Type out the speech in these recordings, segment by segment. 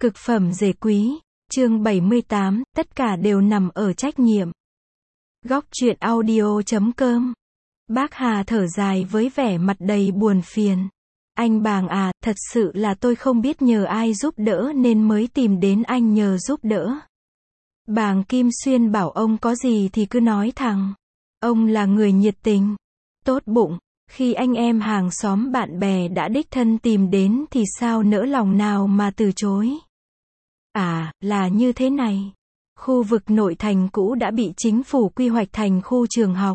Cực phẩm rể quý, chương 78, tất cả đều nằm ở trách nhiệm. Góc truyện audio.com. Bác Hà thở dài với vẻ mặt đầy buồn phiền. Anh Bàng à, thật sự là tôi không biết nhờ ai giúp đỡ nên mới tìm đến anh nhờ giúp đỡ. Bàng Kim Xuyên bảo ông có gì thì cứ nói thẳng. Ông là người nhiệt tình, tốt bụng, khi anh em hàng xóm bạn bè đã đích thân tìm đến thì sao nỡ lòng nào mà từ chối. À, là như thế này. Khu vực nội thành cũ đã bị chính phủ quy hoạch thành khu trường học.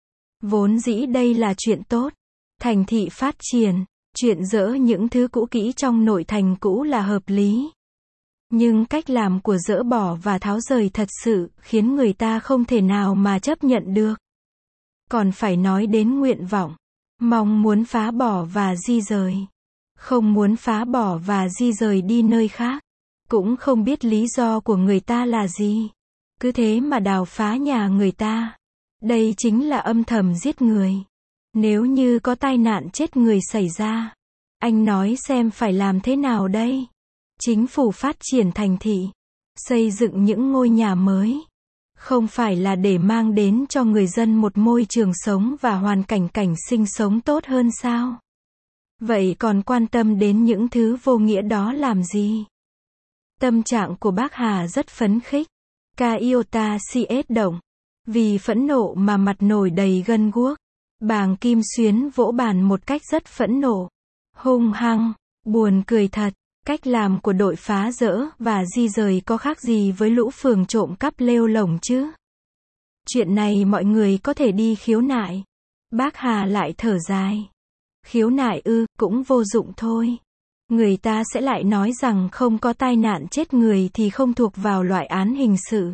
Vốn dĩ đây là chuyện tốt. Thành thị phát triển, chuyện dỡ những thứ cũ kỹ trong nội thành cũ là hợp lý. Nhưng cách làm của dỡ bỏ và tháo rời thật sự khiến người ta không thể nào mà chấp nhận được. Còn phải nói đến nguyện vọng, mong muốn phá bỏ và di rời. Không muốn phá bỏ và di rời đi nơi khác. Cũng không biết lý do của người ta là gì. Cứ thế mà đào phá nhà người ta. Đây chính là âm thầm giết người. Nếu như có tai nạn chết người xảy ra, anh nói xem phải làm thế nào đây? Chính phủ phát triển thành thị, xây dựng những ngôi nhà mới, không phải là để mang đến cho người dân một môi trường sống và hoàn cảnh sinh sống tốt hơn sao? Vậy còn quan tâm đến những thứ vô nghĩa đó làm gì? Tâm trạng của bác Hà rất phấn khích. Iota CS động. Vì phẫn nộ mà mặt nổi đầy gân guốc. Bàng Kim Xuyến vỗ bàn một cách rất phẫn nộ. Hung hăng, buồn cười thật. Cách làm của đội phá dỡ và di rời có khác gì với lũ phường trộm cắp lêu lổng chứ? Chuyện này mọi người có thể đi khiếu nại. Bác Hà lại thở dài. Khiếu nại cũng vô dụng thôi. Người ta sẽ lại nói rằng không có tai nạn chết người thì không thuộc vào loại án hình sự.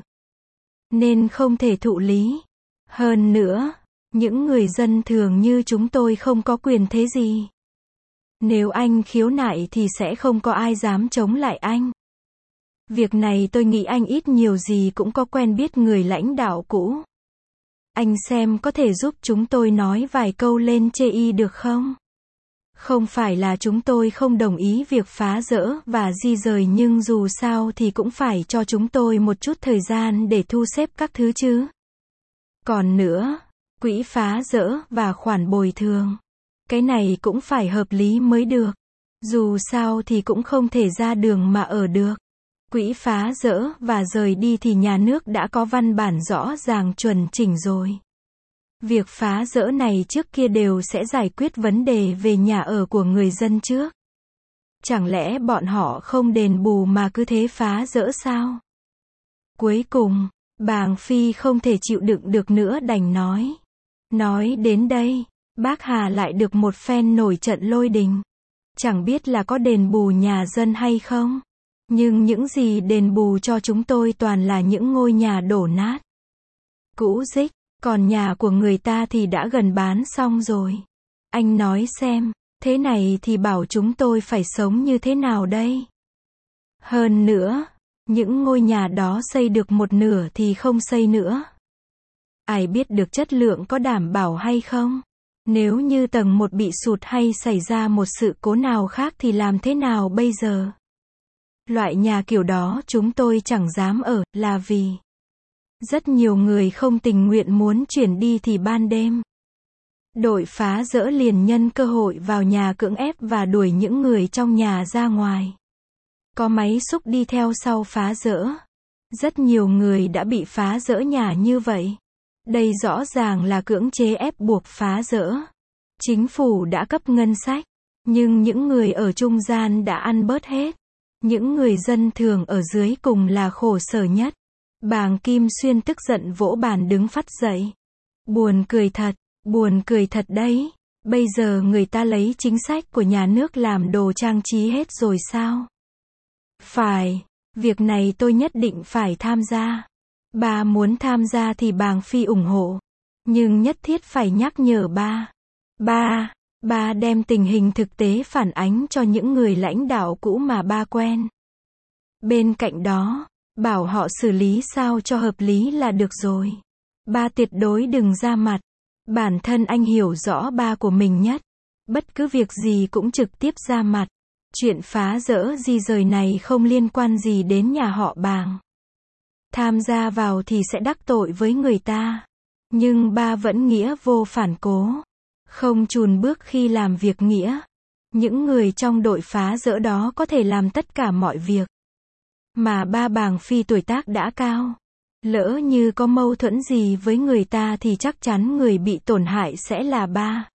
Nên không thể thụ lý. Hơn nữa, những người dân thường như chúng tôi không có quyền thế gì. Nếu anh khiếu nại thì sẽ không có ai dám chống lại anh. Việc này tôi nghĩ anh ít nhiều gì cũng có quen biết người lãnh đạo cũ. Anh xem có thể giúp chúng tôi nói vài câu lên chê y được không? Không phải là chúng tôi không đồng ý việc phá dỡ và di rời nhưng dù sao thì cũng phải cho chúng tôi một chút thời gian để thu xếp các thứ chứ. Còn nữa, quỹ phá dỡ và khoản bồi thường. Cái này cũng phải hợp lý mới được. Dù sao thì cũng không thể ra đường mà ở được. Quỹ phá dỡ và rời đi thì nhà nước đã có văn bản rõ ràng chuẩn chỉnh rồi. Việc phá dỡ này trước kia đều sẽ giải quyết vấn đề về nhà ở của người dân trước. Chẳng lẽ bọn họ không đền bù mà cứ thế phá dỡ sao? Cuối cùng, Bàng Phi không thể chịu đựng được nữa đành nói. Nói đến đây, bác Hà lại được một phen nổi trận lôi đình. Chẳng biết là có đền bù nhà dân hay không? Nhưng những gì đền bù cho chúng tôi toàn là những ngôi nhà đổ nát, cũ rích. Còn nhà của người ta thì đã gần bán xong rồi. Anh nói xem, thế này thì bảo chúng tôi phải sống như thế nào đây? Hơn nữa, những ngôi nhà đó xây được một nửa thì không xây nữa. Ai biết được chất lượng có đảm bảo hay không? Nếu như tầng 1 bị sụt hay xảy ra một sự cố nào khác thì làm thế nào bây giờ? Loại nhà kiểu đó chúng tôi chẳng dám ở, là vì rất nhiều người không tình nguyện muốn chuyển đi thì ban đêm. Đội phá dỡ liền nhân cơ hội vào nhà cưỡng ép và đuổi những người trong nhà ra ngoài. Có máy xúc đi theo sau phá dỡ. Rất nhiều người đã bị phá dỡ nhà như vậy. Đây rõ ràng là cưỡng chế ép buộc phá dỡ. Chính phủ đã cấp ngân sách, nhưng những người ở trung gian đã ăn bớt hết. Những người dân thường ở dưới cùng là khổ sở nhất. Bàng Kim Xuyên tức giận vỗ bàn đứng phắt dậy. Buồn cười thật đấy. Bây giờ người ta lấy chính sách của nhà nước làm đồ trang trí hết rồi sao? Phải, việc này tôi nhất định phải tham gia. Bà muốn tham gia thì Bàng Phi ủng hộ. Nhưng nhất thiết phải nhắc nhở ba đem tình hình thực tế phản ánh cho những người lãnh đạo cũ mà ba quen. Bên cạnh đó, bảo họ xử lý sao cho hợp lý là được rồi. Ba tuyệt đối đừng ra mặt. Bản thân anh hiểu rõ ba của mình nhất. Bất cứ việc gì cũng trực tiếp ra mặt. Chuyện phá rỡ di rời này không liên quan gì đến nhà họ Bàng. Tham gia vào thì sẽ đắc tội với người ta. Nhưng ba vẫn nghĩa vô phản cố. Không chùn bước khi làm việc nghĩa. Những người trong đội phá rỡ đó có thể làm tất cả mọi việc. Mà ba Bàng Phi tuổi tác đã cao. Lỡ như có mâu thuẫn gì với người ta thì chắc chắn người bị tổn hại sẽ là ba.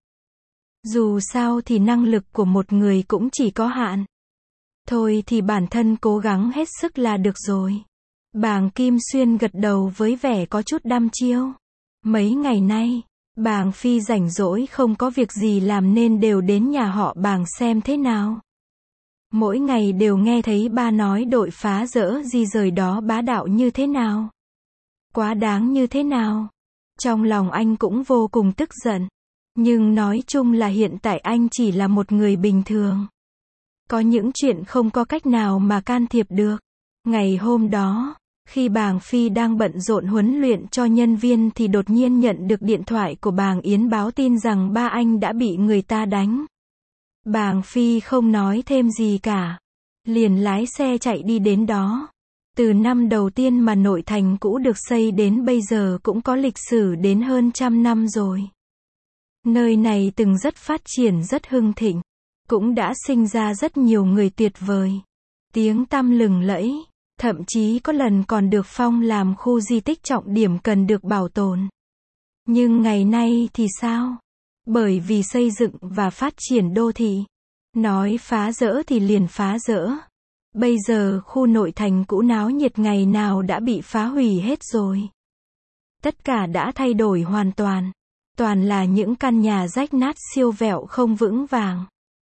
Dù sao thì năng lực của một người cũng chỉ có hạn. Thôi thì bản thân cố gắng hết sức là được rồi. Bàng Kim Xuyên gật đầu với vẻ có chút đăm chiêu. Mấy ngày nay, Bàng Phi rảnh rỗi không có việc gì làm nên đều đến nhà họ Bàng xem thế nào. Mỗi ngày đều nghe thấy ba nói đội phá rỡ di rời đó bá đạo như thế nào. Quá đáng như thế nào. Trong lòng anh cũng vô cùng tức giận. Nhưng nói chung là hiện tại anh chỉ là một người bình thường. Có những chuyện không có cách nào mà can thiệp được. Ngày hôm đó, khi Bàng Phi đang bận rộn huấn luyện cho nhân viên thì đột nhiên nhận được điện thoại của Bàng Yến báo tin rằng ba anh đã bị người ta đánh. Bàng Phi không nói thêm gì cả. Liền lái xe chạy đi đến đó. Từ năm đầu tiên mà nội thành cũ được xây đến bây giờ cũng có lịch sử đến hơn 100 năm rồi. Nơi này từng rất phát triển rất hưng thịnh. Cũng đã sinh ra rất nhiều người tuyệt vời. Tiếng tăm lừng lẫy. Thậm chí có lần còn được phong làm khu di tích trọng điểm cần được bảo tồn. Nhưng ngày nay thì sao? Bởi vì xây dựng và phát triển đô thị. Nói phá rỡ thì liền phá rỡ. Bây giờ khu nội thành cũ náo nhiệt ngày nào đã bị phá hủy hết rồi. Tất cả đã thay đổi hoàn toàn. Toàn là những căn nhà rách nát siêu vẹo không vững vàng.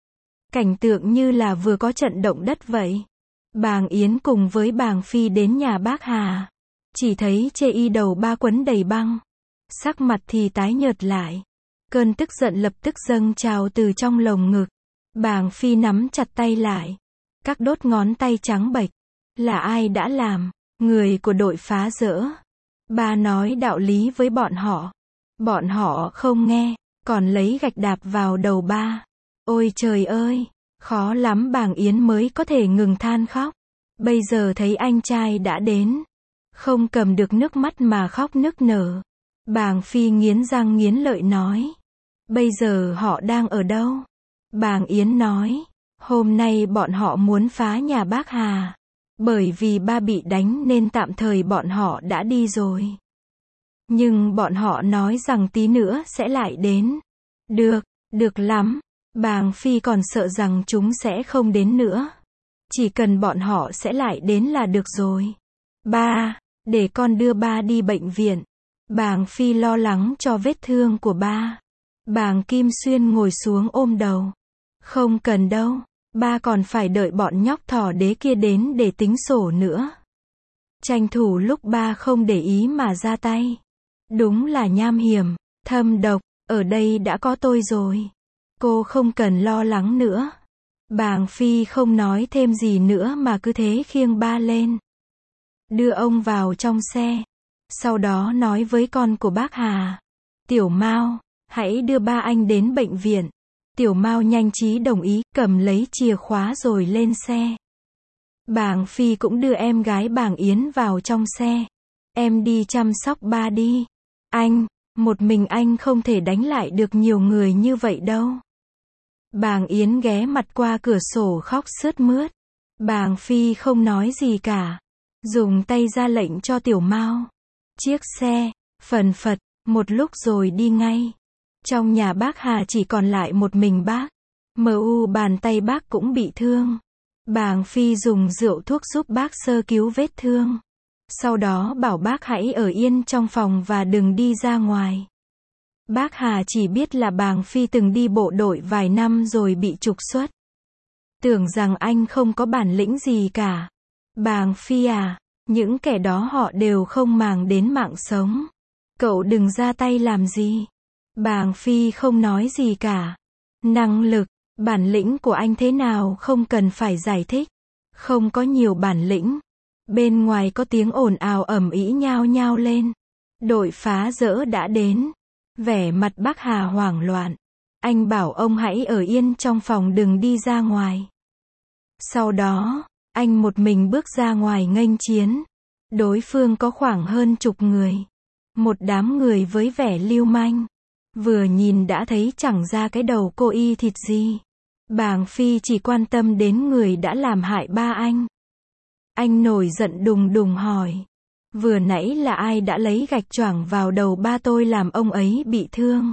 Cảnh tượng như là vừa có trận động đất vậy. Bàng Yến cùng với Bàng Phi đến nhà bác Hà. Chỉ thấy chê y đầu ba quấn đầy băng. Sắc mặt thì tái nhợt lại. Cơn tức giận lập tức dâng trào từ trong lồng ngực. Bàng Phi nắm chặt tay lại. Các đốt ngón tay trắng bệch. Là ai đã làm? Người của đội phá rỡ. Ba nói đạo lý với bọn họ. Bọn họ không nghe, còn lấy gạch đạp vào đầu ba. Ôi trời ơi, khó lắm Bàng Yến mới có thể ngừng than khóc. Bây giờ thấy anh trai đã đến. Không cầm được nước mắt mà khóc nức nở. Bàng Phi nghiến răng nghiến lợi nói. Bây giờ họ đang ở đâu? Bàng Yến nói. Hôm nay bọn họ muốn phá nhà bác Hà. Bởi vì ba bị đánh nên tạm thời bọn họ đã đi rồi. Nhưng bọn họ nói rằng tí nữa sẽ lại đến. Được, được lắm. Bàng Phi còn sợ rằng chúng sẽ không đến nữa. Chỉ cần bọn họ sẽ lại đến là được rồi. Ba, để con đưa ba đi bệnh viện. Bàng Phi lo lắng cho vết thương của ba. Bàng Kim Xuyên ngồi xuống ôm đầu. Không cần đâu, ba còn phải đợi bọn nhóc thỏ đế kia đến để tính sổ nữa. Tranh thủ lúc ba không để ý mà ra tay. Đúng là nham hiểm, thâm độc, ở đây đã có tôi rồi. Cô không cần lo lắng nữa. Bàng Phi không nói thêm gì nữa mà cứ thế khiêng ba lên. Đưa ông vào trong xe. Sau đó nói với con của bác Hà. Tiểu Mao, hãy đưa ba anh đến bệnh viện. Tiểu Mao nhanh trí đồng ý, cầm lấy chìa khóa rồi lên xe. Bàng Phi cũng đưa em gái Bàng Yến vào trong xe. Em đi chăm sóc ba đi. Anh, một mình anh không thể đánh lại được nhiều người như vậy đâu. Bàng Yến ghé mặt qua cửa sổ khóc sướt mướt. Bàng Phi không nói gì cả. Dùng tay ra lệnh cho Tiểu Mao. Chiếc xe, phần phật, một lúc rồi đi ngay. Trong nhà bác Hà chỉ còn lại một mình bác. MU bàn tay bác cũng bị thương. Bàng Phi dùng rượu thuốc giúp bác sơ cứu vết thương. Sau đó bảo bác hãy ở yên trong phòng và đừng đi ra ngoài. Bác Hà chỉ biết là Bàng Phi từng đi bộ đội vài năm rồi bị trục xuất. Tưởng rằng anh không có bản lĩnh gì cả. Bàng Phi à, những kẻ đó họ đều không màng đến mạng sống. Cậu đừng ra tay làm gì. Bàng Phi không nói gì cả. Năng lực, bản lĩnh của anh thế nào không cần phải giải thích. Không có nhiều bản lĩnh. Bên ngoài có tiếng ồn ào ầm ĩ nhao nhao lên. Đội phá rỡ đã đến. Vẻ mặt bác Hà hoảng loạn. Anh bảo ông hãy ở yên trong phòng đừng đi ra ngoài. Sau đó, anh một mình bước ra ngoài nghênh chiến. Đối phương có khoảng hơn chục người. Một đám người với vẻ lưu manh. Vừa nhìn đã thấy chẳng ra cái đầu cô y thịt gì. Bàng Phi chỉ quan tâm đến người đã làm hại ba anh. Anh nổi giận đùng đùng hỏi. Vừa nãy là ai đã lấy gạch choảng vào đầu ba tôi làm ông ấy bị thương?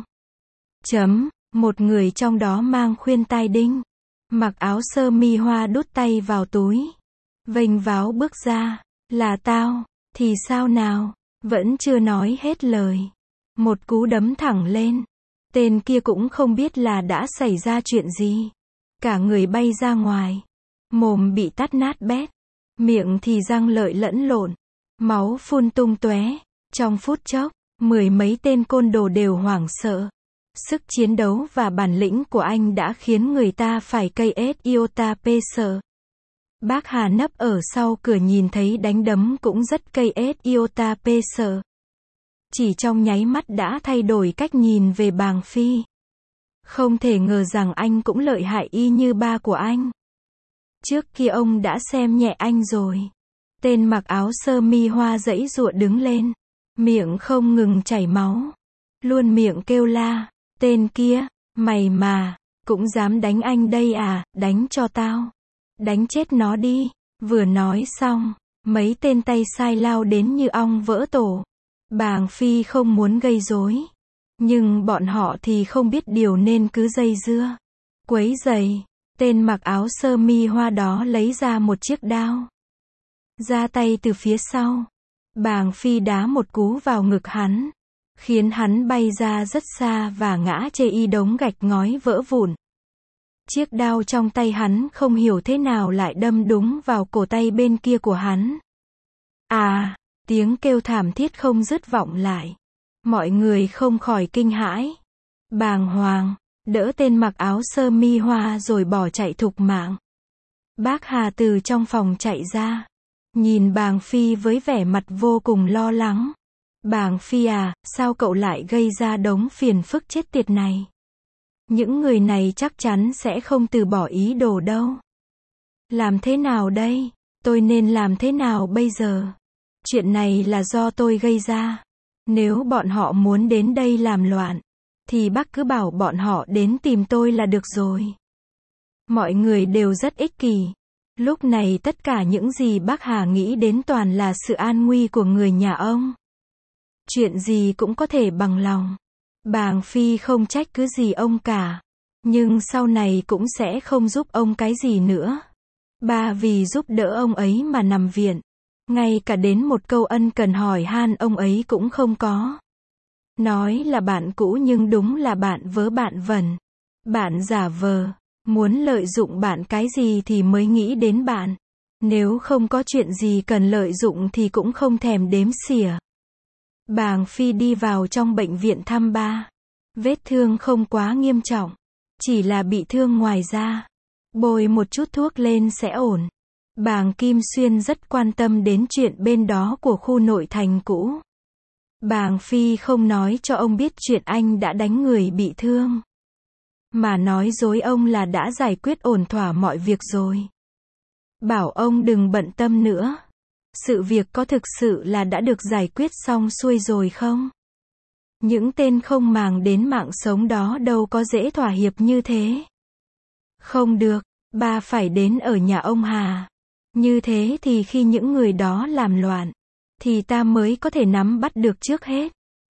Một người trong đó mang khuyên tai đinh. Mặc áo sơ mi hoa đút tay vào túi. Vênh váo bước ra. Là tao, thì sao nào? Vẫn chưa nói hết lời. Một cú đấm thẳng lên. Tên kia cũng không biết là đã xảy ra chuyện gì. Cả người bay ra ngoài. Mồm bị tát nát bét. Miệng thì răng lợi lẫn lộn. Máu phun tung tóe. Trong phút chốc, 10 mấy tên côn đồ đều hoảng sợ. Sức chiến đấu và bản lĩnh của anh đã khiến người ta phải cây ết iota pê sợ. Bác Hà nấp ở sau cửa nhìn thấy đánh đấm cũng rất cây ết iota pê sợ. Chỉ trong nháy mắt đã thay đổi cách nhìn về Bàng Phi. Không thể ngờ rằng anh cũng lợi hại y như ba của anh. Trước kia ông đã xem nhẹ anh rồi. Tên mặc áo sơ mi hoa giãy giụa đứng lên. Miệng không ngừng chảy máu. Luôn miệng kêu la. Tên kia, mày mà, cũng dám đánh anh đây à, đánh cho tao. Đánh chết nó đi. Vừa nói xong, mấy tên tay sai lao đến như ong vỡ tổ. Bàng Phi không muốn gây rối. Nhưng bọn họ thì không biết điều nên cứ dây dưa. Quấy rầy. Tên mặc áo sơ mi hoa đó lấy ra một chiếc đao. Ra tay từ phía sau. Bàng Phi đá một cú vào ngực hắn. Khiến hắn bay ra rất xa và ngã chê y đống gạch ngói vỡ vụn. Chiếc đao trong tay hắn không hiểu thế nào lại đâm đúng vào cổ tay bên kia của hắn. À, tiếng kêu thảm thiết không dứt vọng lại. Mọi người không khỏi kinh hãi. Bàng hoàng, đỡ tên mặc áo sơ mi hoa rồi bỏ chạy thục mạng. Bác Hà từ trong phòng chạy ra. Nhìn Bàng Phi với vẻ mặt vô cùng lo lắng. Bàng Phi à, sao cậu lại gây ra đống phiền phức chết tiệt này? Những người này chắc chắn sẽ không từ bỏ ý đồ đâu. Làm thế nào đây? Tôi nên làm thế nào bây giờ? Chuyện này là do tôi gây ra. Nếu bọn họ muốn đến đây làm loạn, thì bác cứ bảo bọn họ đến tìm tôi là được rồi. Mọi người đều rất ích kỷ. Lúc này tất cả những gì bác Hà nghĩ đến toàn là sự an nguy của người nhà ông. Chuyện gì cũng có thể bằng lòng. Bàng Phi không trách cứ gì ông cả. Nhưng sau này cũng sẽ không giúp ông cái gì nữa. Ba vì giúp đỡ ông ấy mà nằm viện. Ngay cả đến một câu ân cần hỏi han ông ấy cũng không có. Nói là bạn cũ nhưng đúng là bạn vớ bạn vẩn. Bạn giả vờ. Muốn lợi dụng bạn cái gì thì mới nghĩ đến bạn. Nếu không có chuyện gì cần lợi dụng thì cũng không thèm đếm xỉa. Bàng Phi đi vào trong bệnh viện thăm ba. Vết thương không quá nghiêm trọng. Chỉ là bị thương ngoài da. Bôi một chút thuốc lên sẽ ổn. Bàng Kim Xuyên rất quan tâm đến chuyện bên đó của khu nội thành cũ. Bàng Phi không nói cho ông biết chuyện anh đã đánh người bị thương. Mà nói dối ông là đã giải quyết ổn thỏa mọi việc rồi. Bảo ông đừng bận tâm nữa. Sự việc có thực sự là đã được giải quyết xong xuôi rồi không? Những tên không màng đến mạng sống đó đâu có dễ thỏa hiệp như thế. Không được, ba phải đến ở nhà ông Hà. Như thế thì khi những người đó làm loạn, thì ta mới có thể nắm bắt được trước hết.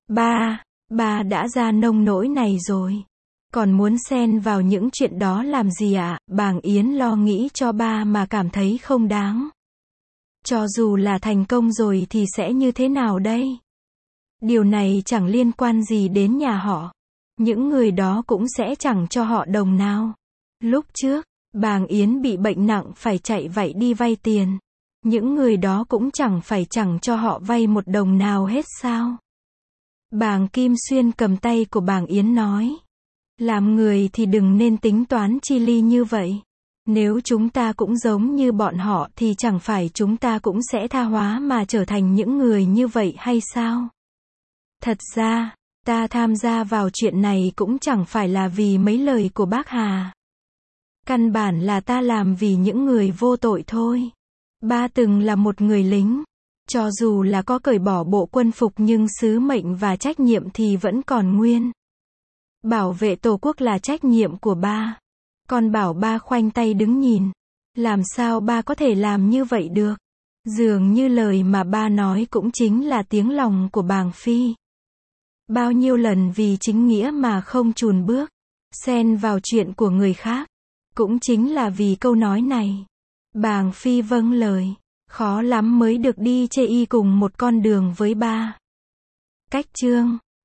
Ba đã ra nông nỗi này rồi. Còn muốn xen vào những chuyện đó làm gì ạ? Bàng Yến lo nghĩ cho ba mà cảm thấy không đáng. Cho dù là thành công rồi thì sẽ như thế nào đây? Điều này chẳng liên quan gì đến nhà họ. Những người đó cũng sẽ chẳng cho họ đồng nào. Lúc trước, Bàng Yến bị bệnh nặng phải chạy vậy đi vay tiền. Những người đó cũng chẳng cho họ vay một đồng nào hết sao? Bàng Kim Xuyên cầm tay của Bàng Yến nói. Làm người thì đừng nên tính toán chi ly như vậy. Nếu chúng ta cũng giống như bọn họ thì chẳng phải chúng ta cũng sẽ tha hóa mà trở thành những người như vậy hay sao? Thật ra, ta tham gia vào chuyện này cũng chẳng phải là vì mấy lời của bác Hà. Căn bản là ta làm vì những người vô tội thôi. Ba từng là một người lính. Cho dù là có cởi bỏ bộ quân phục nhưng sứ mệnh và trách nhiệm thì vẫn còn nguyên. Bảo vệ Tổ quốc là trách nhiệm của ba. Con bảo ba khoanh tay đứng nhìn. Làm sao ba có thể làm như vậy được? Dường như lời mà ba nói cũng chính là tiếng lòng của bàng phi. Bao nhiêu lần vì chính nghĩa mà không chùn bước, xen vào chuyện của người khác. Cũng chính là vì câu nói này. Bàng phi vâng lời. Khó lắm mới được đi chê y cùng một con đường với ba. Cách chương